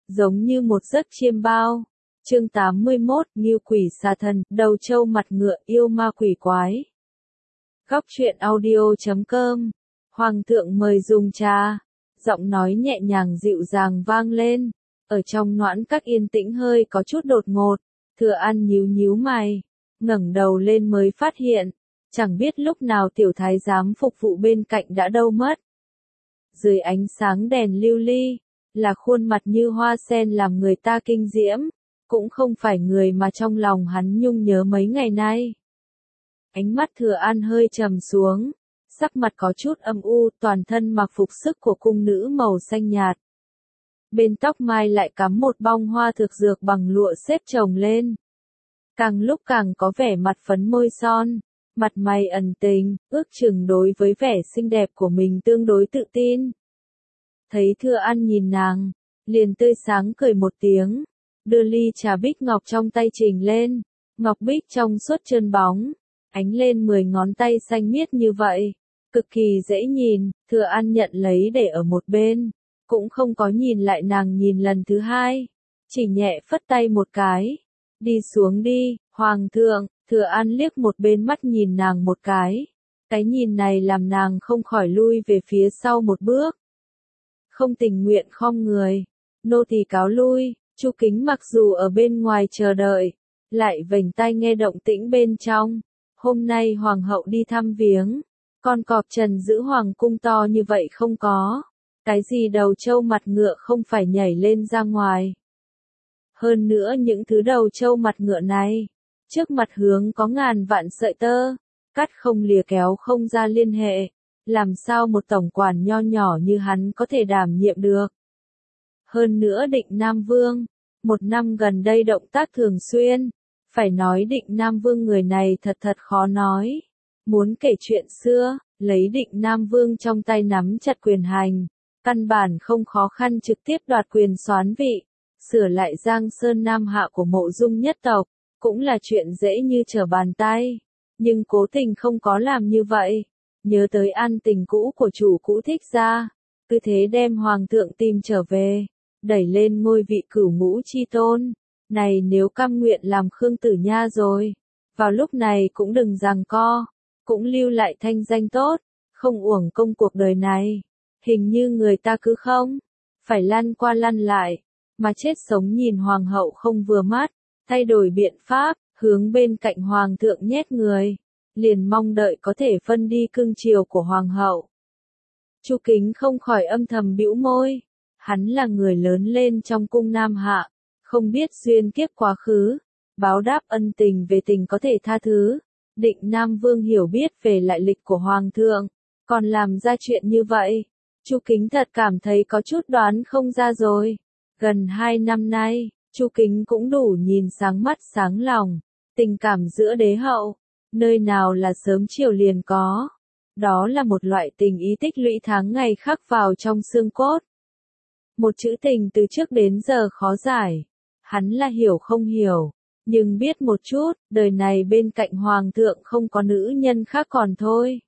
giống như một giấc chiêm bao. Chương 81, Ngưu quỷ xà thần, đầu trâu mặt ngựa, yêu ma quỷ quái. Góc truyện audio.com. Hoàng thượng mời dùng trà. Giọng nói nhẹ nhàng dịu dàng vang lên. Ở trong noãn các yên tĩnh hơi có chút đột ngột. Thừa An nhíu nhíu mày, ngẩng đầu lên mới phát hiện, chẳng biết lúc nào tiểu thái giám phục vụ bên cạnh đã đâu mất. Dưới ánh sáng đèn lưu ly, là khuôn mặt như hoa sen làm người ta kinh diễm, cũng không phải người mà trong lòng hắn nhung nhớ mấy ngày nay. Ánh mắt Thừa An hơi trầm xuống, sắc mặt có chút âm u, toàn thân mặc phục sức của cung nữ màu xanh nhạt. Bên tóc mai lại cắm một bông hoa thực dược bằng lụa xếp chồng lên. Càng lúc càng có vẻ mặt phấn môi son, mặt mày ẩn tình, ước chừng đối với vẻ xinh đẹp của mình tương đối tự tin. Thấy Thừa An nhìn nàng, liền tươi sáng cười một tiếng, đưa ly trà bích ngọc trong tay trình lên, ngọc bích trong suốt trơn bóng, ánh lên 10 ngón tay xanh miết như vậy, cực kỳ dễ nhìn. Thừa An nhận lấy để ở một bên, cũng không có nhìn lại nàng nhìn lần thứ hai, chỉ nhẹ phất tay một cái, đi xuống đi, hoàng thượng. Thừa An liếc một bên mắt nhìn nàng một cái nhìn này làm nàng không khỏi lui về phía sau một bước. Không tình nguyện khom người, nô tỳ cáo lui. Chu Kính mặc dù ở bên ngoài chờ đợi, lại vểnh tai nghe động tĩnh bên trong. Hôm nay hoàng hậu đi thăm viếng, con cọp trần giữ hoàng cung to như vậy không có, cái gì đầu trâu mặt ngựa không phải nhảy lên ra ngoài. Hơn nữa những thứ đầu trâu mặt ngựa này, trước mặt hướng có ngàn vạn sợi tơ, cắt không lìa kéo không ra liên hệ, làm sao một tổng quản nho nhỏ như hắn có thể đảm nhiệm được. Hơn nữa Định Nam Vương, một năm gần đây động tác thường xuyên, phải nói Định Nam Vương người này thật khó nói. Muốn kể chuyện xưa, lấy Định Nam Vương trong tay nắm chặt quyền hành, căn bản không khó khăn trực tiếp đoạt quyền soán vị, sửa lại Giang Sơn Nam Hạ của Mộ Dung nhất tộc, cũng là chuyện dễ như trở bàn tay. Nhưng cố tình không có làm như vậy, nhớ tới an tình cũ của chủ cũ Thích gia, cứ thế đem hoàng thượng tìm trở về, đẩy lên ngôi vị cửu ngũ chi tôn. Này nếu cam nguyện làm Khương Tử Nha rồi, vào lúc này cũng đừng giằng co, cũng lưu lại thanh danh tốt, không uổng công cuộc đời này. Hình như người ta cứ không phải lăn qua lăn lại, mà chết sống nhìn hoàng hậu không vừa mắt, thay đổi biện pháp, hướng bên cạnh hoàng thượng nhét người, liền mong đợi có thể phân đi cương triều của hoàng hậu. Chu Kính không khỏi âm thầm bĩu môi, hắn là người lớn lên trong cung Nam Hạ, không biết duyên kiếp quá khứ, báo đáp ân tình về tình có thể tha thứ. Định Nam Vương hiểu biết về lại lịch của hoàng thượng, còn làm ra chuyện như vậy, Chu Kính thật cảm thấy có chút đoán không ra rồi. Gần 2 năm nay, Chu Kính cũng đủ nhìn sáng mắt sáng lòng, tình cảm giữa đế hậu, nơi nào là sớm chiều liền có. Đó là một loại tình ý tích lũy tháng ngày khắc vào trong xương cốt. Một chữ tình từ trước đến giờ khó giải, hắn là hiểu không hiểu, nhưng biết một chút, đời này bên cạnh hoàng thượng không có nữ nhân khác còn thôi.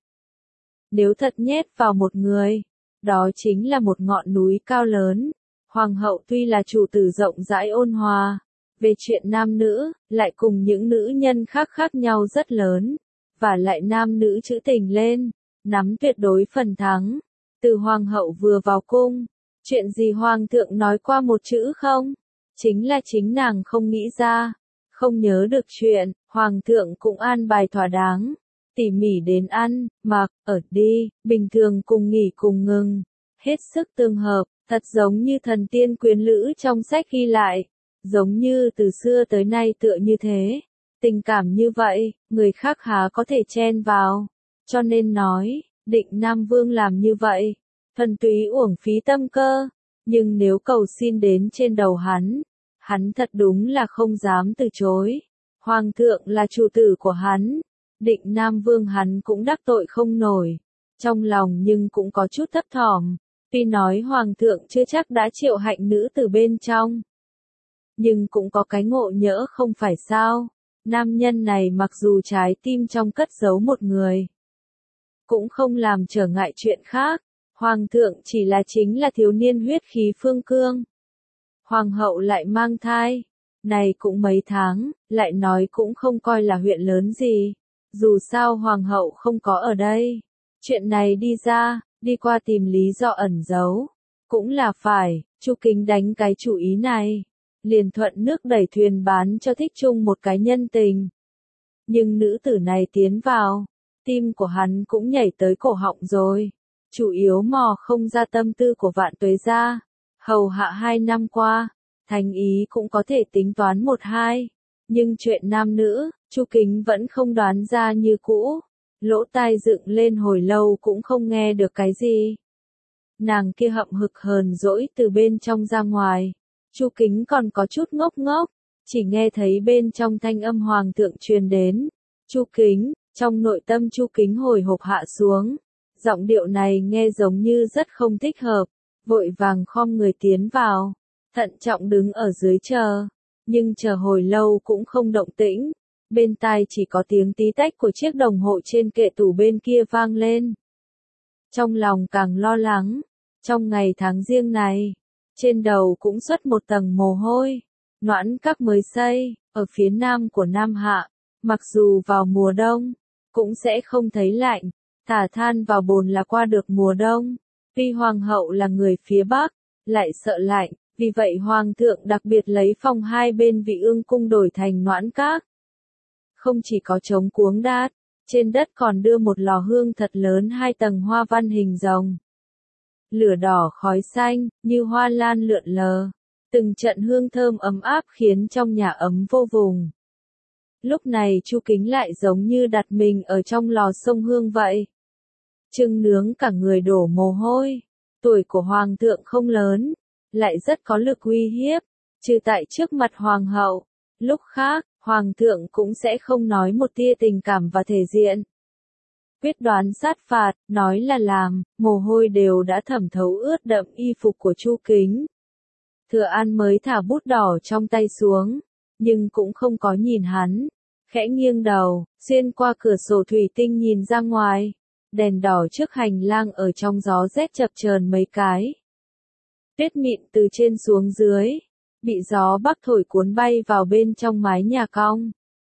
Nếu thật nhét vào một người, đó chính là một ngọn núi cao lớn. Hoàng hậu tuy là chủ tử rộng rãi ôn hòa, về chuyện nam nữ, lại cùng những nữ nhân khác khác nhau rất lớn, và lại nam nữ trữ tình lên, nắm tuyệt đối phần thắng. Từ hoàng hậu vừa vào cung, chuyện gì hoàng thượng nói qua một chữ không? Chính là chính nàng không nghĩ ra, không nhớ được chuyện, hoàng thượng cũng an bài thỏa đáng, tỉ mỉ đến ăn, mặc, ở đi, bình thường cùng nghỉ cùng ngừng, hết sức tương hợp. Thật giống như thần tiên quyến lữ trong sách ghi lại, giống như từ xưa tới nay tựa như thế. Tình cảm như vậy, người khác há có thể chen vào. Cho nên nói, Định Nam Vương làm như vậy, thuần túy uổng phí tâm cơ. Nhưng nếu cầu xin đến trên đầu hắn thật đúng là không dám từ chối. Hoàng thượng là chủ tử của hắn, Định Nam Vương hắn cũng đắc tội không nổi. Trong lòng nhưng cũng có chút thấp thỏm. Tuy nói hoàng thượng chưa chắc đã triệu hạnh nữ từ bên trong, nhưng cũng có cái ngộ nhỡ không phải sao. Nam nhân này mặc dù trái tim trong cất giấu một người, cũng không làm trở ngại chuyện khác. Hoàng thượng chỉ là chính là thiếu niên huyết khí phương cương, Hoàng hậu lại mang thai. Này cũng mấy tháng, lại nói cũng không coi là huyện lớn gì. Dù sao hoàng hậu không có ở đây. Chuyện này đi ra, đi qua tìm lý do ẩn giấu. Cũng là phải, Chu Kính đánh cái chủ ý này. Liền thuận nước đẩy thuyền bán cho Thích Trung một cái nhân tình. Nhưng nữ tử này tiến vào, tim của hắn cũng nhảy tới cổ họng rồi. Chủ yếu mò không ra tâm tư của Vạn Tuế gia. Hầu hạ 2 năm qua, thành ý cũng có thể tính toán 1-2. Nhưng chuyện nam nữ, Chu Kính vẫn không đoán ra như cũ. Lỗ tai dựng lên hồi lâu cũng không nghe được cái gì. Nàng kia hậm hực hờn dỗi từ bên trong ra ngoài. Chu Kính còn có chút ngốc ngốc, chỉ nghe thấy bên trong thanh âm hoàng thượng truyền đến. Chu Kính, trong nội tâm Chu Kính hồi hộp hạ xuống. Giọng điệu này nghe giống như rất không thích hợp, vội vàng khom người tiến vào, thận trọng đứng ở dưới chờ, nhưng chờ hồi lâu cũng không động tĩnh. Bên tai chỉ có tiếng tí tách của chiếc đồng hồ trên kệ tủ bên kia vang lên. Trong lòng càng lo lắng, trong ngày tháng riêng này, trên đầu cũng xuất một tầng mồ hôi. Noãn Các mới xây, ở phía nam của Nam Hạ, mặc dù vào mùa đông, cũng sẽ không thấy lạnh, thả than vào bồn là qua được mùa đông. Tuy hoàng hậu là người phía bắc, lại sợ lạnh, vì vậy hoàng thượng đặc biệt lấy phòng hai bên Vị Ương cung đổi thành Noãn Các. Không chỉ có trống cuống đát, trên đất còn đưa một lò hương thật lớn 2 tầng hoa văn hình rồng. Lửa đỏ khói xanh, như hoa lan lượn lờ. Từng trận hương thơm ấm áp khiến trong nhà ấm vô vùng. Lúc này Chu Kính lại giống như đặt mình ở trong lò sông hương vậy. Trưng nướng cả người đổ mồ hôi. Tuổi của hoàng thượng không lớn, lại rất có lực uy hiếp, trừ tại trước mặt hoàng hậu. Lúc khác, hoàng thượng cũng sẽ không nói một tia tình cảm và thể diện. Quyết đoán sát phạt, nói là làm, mồ hôi đều đã thẩm thấu ướt đậm y phục của Chu Kính. Thừa An mới thả bút đỏ trong tay xuống, nhưng cũng không có nhìn hắn, khẽ nghiêng đầu, xuyên qua cửa sổ thủy tinh nhìn ra ngoài, đèn đỏ trước hành lang ở trong gió rét chập chờn mấy cái. Tuyết mịn từ trên xuống dưới, bị gió bắc thổi cuốn bay vào bên trong mái nhà cong,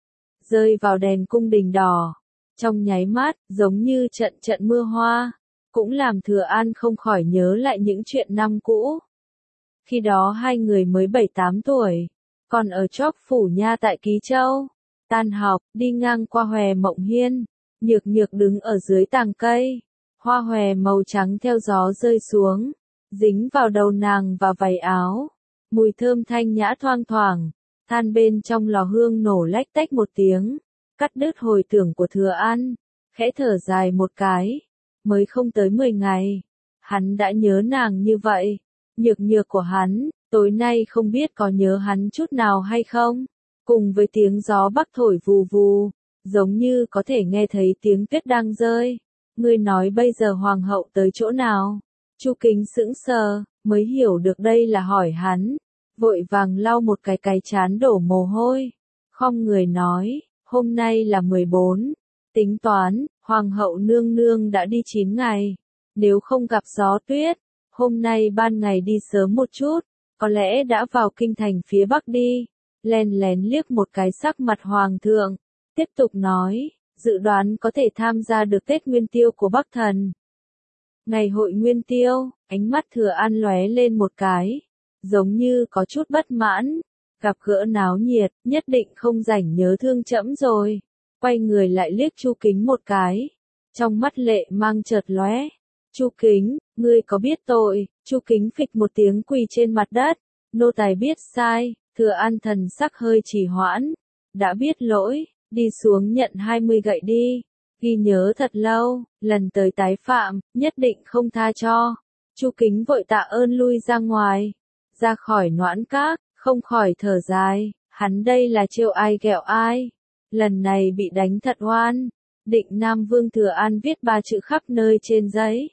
rơi vào đèn cung đình đỏ, trong nháy mắt, giống như trận trận mưa hoa, cũng làm Thừa An không khỏi nhớ lại những chuyện năm cũ. Khi đó hai người mới 7-8 tuổi, còn ở chóp phủ nha tại Ký Châu. Tan học, đi ngang qua hòe Mộng Hiên, Nhược Nhược đứng ở dưới tàng cây, hoa hòe màu trắng theo gió rơi xuống, dính vào đầu nàng và váy áo, mùi thơm thanh nhã thoang thoảng, than bên trong lò hương nổ lách tách một tiếng, cắt đứt hồi tưởng của Thừa An, khẽ thở dài một cái, mới không tới 10 ngày, hắn đã nhớ nàng như vậy. Nhược Nhược của hắn, tối nay không biết có nhớ hắn chút nào hay không, cùng với tiếng gió bắc thổi vù vù, giống như có thể nghe thấy tiếng tuyết đang rơi. Ngươi nói bây giờ hoàng hậu tới chỗ nào? Chu Kính sững sờ, mới hiểu được đây là hỏi hắn, vội vàng lau một cái trán đổ mồ hôi, khom người nói, hôm nay là 14, tính toán, hoàng hậu nương nương đã đi 9 ngày, nếu không gặp gió tuyết, hôm nay ban ngày đi sớm một chút, có lẽ đã vào kinh thành phía bắc đi. Len lén liếc một cái sắc mặt hoàng thượng, tiếp tục nói, dự đoán có thể tham gia được Tết Nguyên Tiêu của Bắc Thần. Ngày hội Nguyên Tiêu, ánh mắt Thừa An lóe lên một cái, giống như có chút bất mãn, gặp gỡ náo nhiệt, nhất định không rảnh nhớ thương trẫm rồi. Quay người lại liếc Chu Kính một cái, trong mắt lệ mang chợt lóe. Chu Kính, ngươi có biết tội? Chu Kính phịch một tiếng quỳ trên mặt đất, nô tài biết sai. Thừa An thần sắc hơi trì hoãn, đã biết lỗi, đi xuống nhận 20 gậy đi, ghi nhớ thật lâu, lần tới tái phạm, nhất định không tha cho. Chu Kính vội tạ ơn lui ra ngoài, ra khỏi Noãn Các, không khỏi thở dài, hắn đây là trêu ai ghẹo ai, lần này bị đánh thật oan. Định Nam Vương Thừa An viết 3 chữ khắp nơi trên giấy,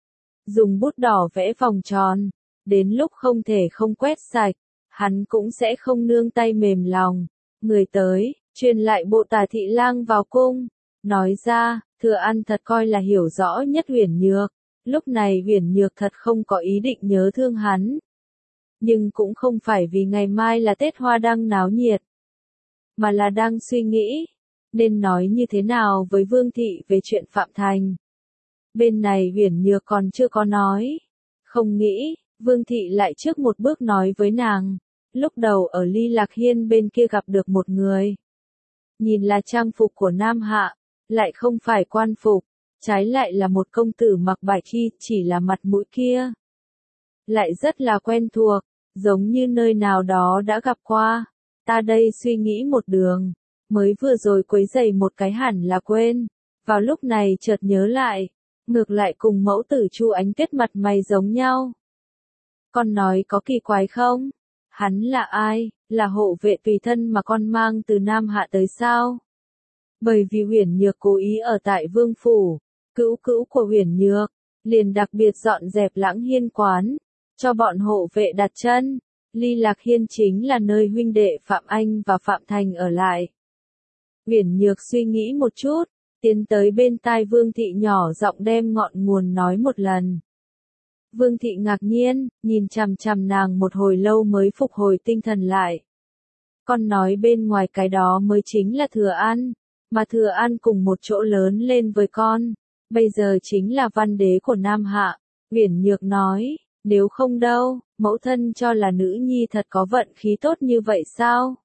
dùng bút đỏ vẽ vòng tròn, đến lúc không thể không quét sạch, hắn cũng sẽ không nương tay mềm lòng. Người tới, truyền lại bộ Tả thị lang vào cung, nói ra, Thừa An thật coi là hiểu rõ nhất Uyển Nhược, lúc này Uyển Nhược thật không có ý định nhớ thương hắn. nhưng cũng không phải vì ngày mai là Tết Hoa Đăng náo nhiệt, mà là đang suy nghĩ, nên nói như thế nào với Vương Thị về chuyện Phạm Thành. Bên này Uyển Nhược còn chưa có nói, không nghĩ, Vương Thị lại trước một bước nói với nàng, lúc đầu ở Ly Lạc Hiên bên kia gặp được một người. Nhìn là trang phục của Nam Hạ, lại không phải quan phục, trái lại là một công tử mặc bạch y, chỉ là mặt mũi kia. Lại rất là quen thuộc, giống như nơi nào đó đã gặp qua. Ta đây suy nghĩ một đường, mới vừa rồi quấy giày một cái hẳn là quên. Vào lúc này chợt nhớ lại, ngược lại cùng mẫu tử Chu Ánh Tuyết mặt mày giống nhau. Con nói có kỳ quái không? Hắn là ai? Là hộ vệ tùy thân mà con mang từ Nam Hạ tới sao? Bởi vì Uyển Nhược cố ý ở tại Vương Phủ, cữu cữu của Uyển Nhược, liền đặc biệt dọn dẹp Lãng Hiên quán, cho bọn hộ vệ đặt chân. Ly Lạc Hiên chính là nơi huynh đệ Phạm Anh và Phạm Thành ở lại. Uyển Nhược suy nghĩ một chút, tiến tới bên tai Vương Thị nhỏ giọng đem ngọn nguồn nói một lần. Vương Thị ngạc nhiên, nhìn chằm chằm nàng một hồi lâu mới phục hồi tinh thần lại. Con nói bên ngoài cái đó mới chính là Thừa An, mà Thừa An cùng một chỗ lớn lên với con, bây giờ chính là văn đế của Nam Hạ. Uyển Nhược nói, nếu không đâu, mẫu thân cho là nữ nhi thật có vận khí tốt như vậy sao?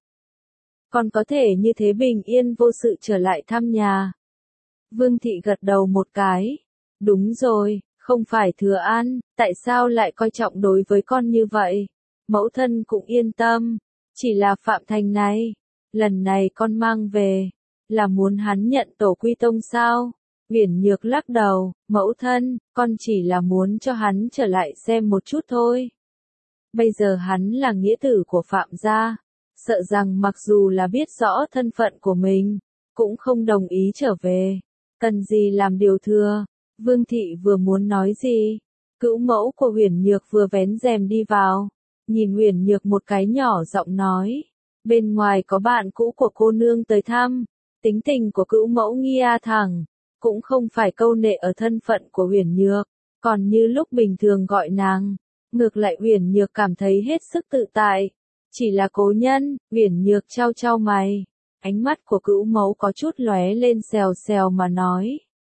Còn có thể như thế bình yên vô sự trở lại thăm nhà. Vương Thị gật đầu một cái. Đúng rồi, không phải Thừa An, tại sao lại coi trọng đối với con như vậy? Mẫu thân cũng yên tâm, chỉ là Phạm Thành này, lần này con mang về, là muốn hắn nhận tổ quy tông sao? Uyển Nhược lắc đầu, mẫu thân, con chỉ là muốn cho hắn trở lại xem một chút thôi. Bây giờ hắn là nghĩa tử của Phạm gia, sợ rằng mặc dù là biết rõ thân phận của mình, cũng không đồng ý trở về. Cần gì làm điều thừa? Vương Thị vừa muốn nói gì, cữu mẫu của Uyển Nhược vừa vén rèm đi vào, nhìn Uyển Nhược một cái nhỏ giọng nói, bên ngoài có bạn cũ của cô nương tới thăm. Tính tình của cữu mẫu nghi thẳng, cũng không phải câu nệ ở thân phận của Uyển Nhược, còn như lúc bình thường gọi nàng, ngược lại Uyển Nhược cảm thấy hết sức tự tại. Chỉ là cố nhân. Uyển Nhược trao trao mày, ánh mắt của cữu mẫu có chút lóe lên xèo xèo mà nói.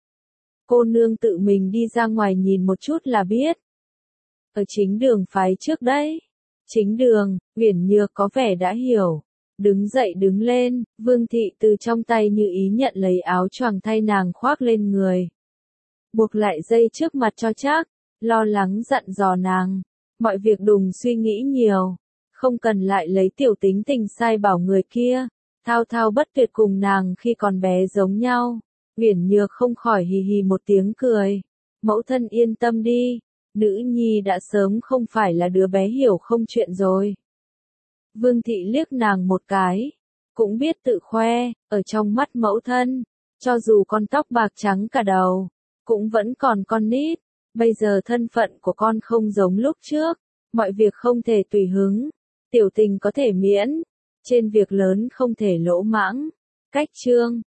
Cô nương tự mình đi ra ngoài nhìn một chút là biết. Ở chính đường phái trước đấy. Chính đường. Uyển Nhược có vẻ đã hiểu. Đứng dậy đứng lên, Vương Thị từ trong tay Như Ý nhận lấy áo choàng thay nàng khoác lên người. Buộc lại dây trước mặt cho chắc, lo lắng dặn dò nàng. Mọi việc đừng suy nghĩ nhiều, không cần lại lấy tiểu tính tình sai bảo người kia. Thao thao bất tuyệt cùng nàng khi còn bé giống nhau. Uyển Nhược không khỏi hì hì một tiếng cười. Mẫu thân yên tâm đi, nữ nhi đã sớm không phải là đứa bé hiểu không chuyện rồi. Vương Thị liếc nàng một cái, cũng biết tự khoe, ở trong mắt mẫu thân, cho dù con tóc bạc trắng cả đầu, cũng vẫn còn con nít, bây giờ thân phận của con không giống lúc trước, mọi việc không thể tùy hứng, tiểu tình có thể miễn, trên việc lớn không thể lỗ mãng. Cách chương